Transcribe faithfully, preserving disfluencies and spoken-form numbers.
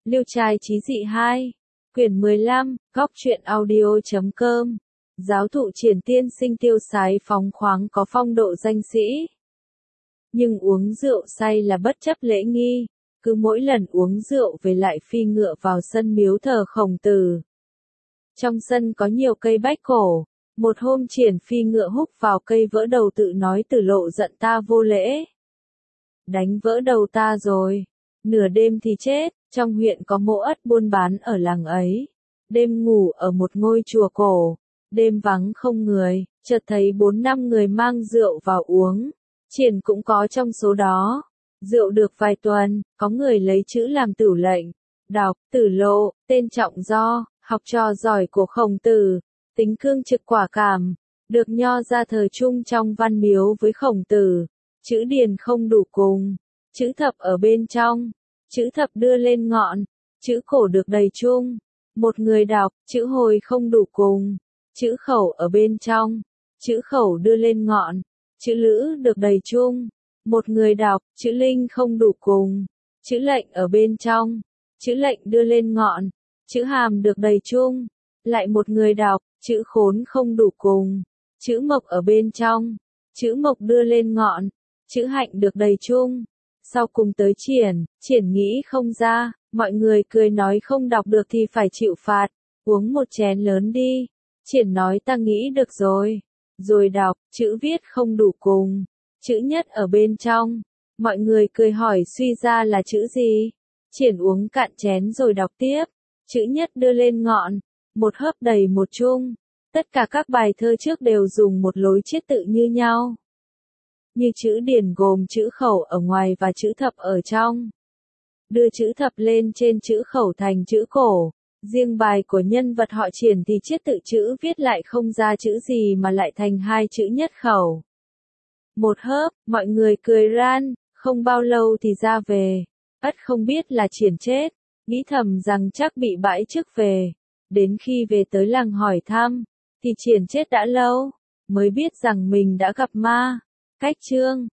Liêu trai trí dị hai. Quyển mười lăm, góc truyện audio chấm com. Giáo thụ Triển tiên sinh tiêu sái phóng khoáng có phong độ danh sĩ. Nhưng uống rượu say là bất chấp lễ nghi, cứ mỗi lần uống rượu về lại phi ngựa vào sân miếu thờ Khổng Tử. Trong sân có nhiều cây bách cổ, một hôm Triển phi ngựa húc vào cây vỡ đầu tự nói Tử Lộ giận ta vô lễ. Đánh vỡ đầu ta rồi, nửa đêm thì chết. Trong huyện có mộ ất buôn bán ở làng ấy. Đêm ngủ ở một ngôi chùa cổ. Đêm vắng không người, chợt thấy bốn năm người mang rượu vào uống. Triển cũng có trong số đó. Rượu được vài tuần, có người lấy chữ làm tửu lệnh. Đọc, Tử Lộ, tên Trọng Do, học trò giỏi của Khổng Tử. Tính cương trực quả cảm. Được nho ra thờ chung trong văn miếu với Khổng Tử. Chữ điền không đủ cùng. Chữ thập ở bên trong. Chữ thập đưa lên ngọn, chữ cổ được đầy chung. Một người đọc, chữ hồi không đủ cùng. Chữ khẩu ở bên trong, chữ khẩu đưa lên ngọn, chữ lữ được đầy chung. Một người đọc, chữ linh không đủ cùng. Chữ lệnh ở bên trong, chữ lệnh đưa lên ngọn, chữ hàm được đầy chung. Lại một người đọc, chữ khốn không đủ cùng. Chữ mộc ở bên trong, chữ mộc đưa lên ngọn, chữ hạnh được đầy chung. Sau cùng tới Triển, Triển nghĩ không ra, mọi người cười nói không đọc được thì phải chịu phạt, uống một chén lớn đi. Triển nói ta nghĩ được rồi. Rồi đọc, chữ viết không đủ cùng, chữ nhất ở bên trong. Mọi người cười hỏi suy ra là chữ gì? Triển uống cạn chén rồi đọc tiếp, chữ nhất đưa lên ngọn, một hớp đầy một chung. Tất cả các bài thơ trước đều dùng một lối chiết tự như nhau. Như chữ điển gồm chữ khẩu ở ngoài và chữ thập ở trong. Đưa chữ thập lên trên chữ khẩu thành chữ cổ. Riêng bài của nhân vật họ Triển thì chiết tự chữ viết lại không ra chữ gì mà lại thành hai chữ nhất khẩu. Một hớp, mọi người cười ran, không bao lâu thì ra về. Ất không biết là Triển chết, nghĩ thầm rằng chắc bị bãi chức về. Đến khi về tới làng hỏi thăm, thì Triển chết đã lâu, mới biết rằng mình đã gặp ma. Cách chương